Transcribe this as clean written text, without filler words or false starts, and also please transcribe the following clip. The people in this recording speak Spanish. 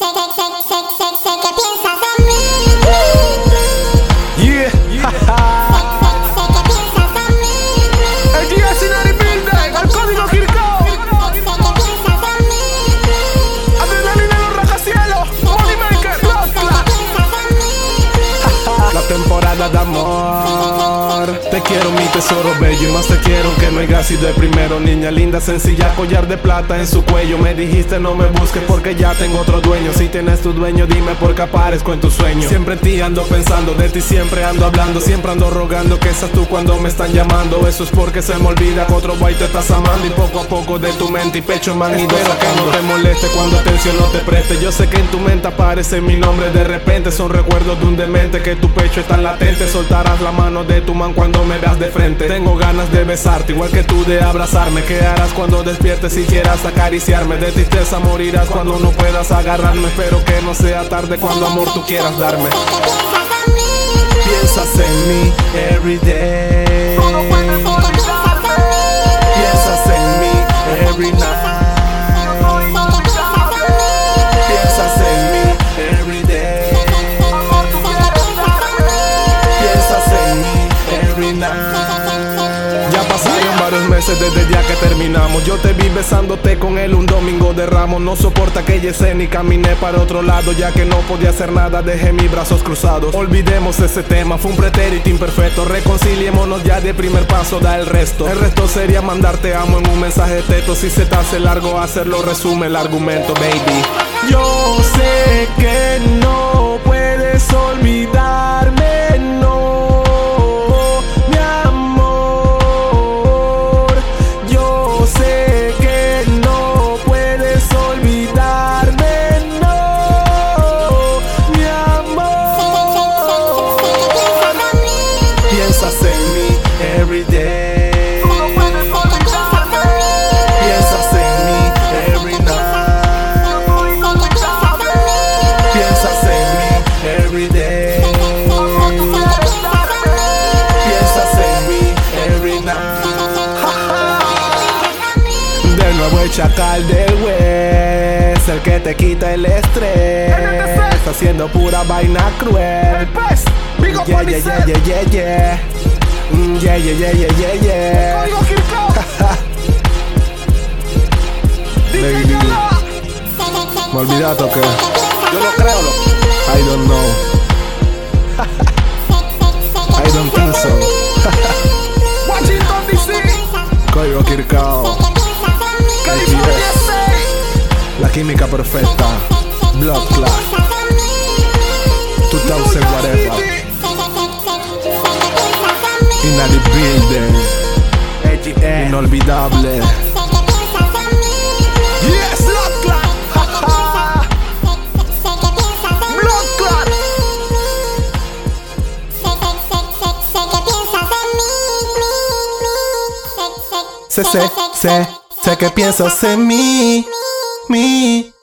Temporada de amor. Te quiero mi tesoro bello y más te quiero que no haya sido el primero. Niña linda, sencilla, collar de plata en su cuello. Me dijiste no me busques porque ya tengo otro dueño. Si tienes tu dueño dime por qué aparezco en tus sueños. Siempre en ti ando pensando, de ti siempre ando hablando. Siempre ando rogando que seas tú cuando me están llamando. Eso es porque se me olvida que otro boy te estás amando. Y poco a poco de tu mente y pecho me han ido sacando. Que no te moleste cuando atención no te preste. Yo sé que en tu mente aparece mi nombre de repente. Son recuerdos de un demente que tu pecho es tan latente. Soltarás la mano de tu man cuando me veas de frente. Tengo ganas de besarte, igual que tú de abrazarme. ¿Qué harás cuando despiertes si quieras acariciarme? De tristeza morirás cuando no puedas agarrarme. Espero que no sea tarde cuando amor tú quieras darme. Piensas en mí every day. Piensas en mí every night. Piensas en mí every day. Piensas en mí every night. Ya pasaron varios meses desde el día que terminamos. Yo te vi besándote con él un domingo de Ramos. No soporta aquella escena y caminé para otro lado. Ya que no podía hacer nada, dejé mis brazos cruzados. Olvidemos ese tema, fue un pretérito imperfecto. Reconciliémonos ya, de primer paso da el resto. El resto sería mandarte amo en un mensaje de texto. Si se te hace largo hacerlo, resume el argumento, baby. Yo sé que no puedes olvidarme, no, mi amor. Yo sé que no puedes olvidarme, no, mi amor. Piensas en mí every day. Piensas en mí every night. Piensas en mí every day. Piensas en mí every night. De nuevo el chacal del West, el que te quita el estrés, haciendo pura vaina cruel. Yeah, yeah, yeah, yeah, yeah, yeah. Yeah, yeah, yeah, yeah, yeah, yeah. Baby, ¿me olvidaste o qué? Yo no creo, loco. I don't know. I don't think so. Washington DC. Código Kirkao. La química perfecta. Blood Clot. 2000 whatever. In the building. Inolvidable. Yes, Blood Clot. Blood Clot. Sé que piensas en mí.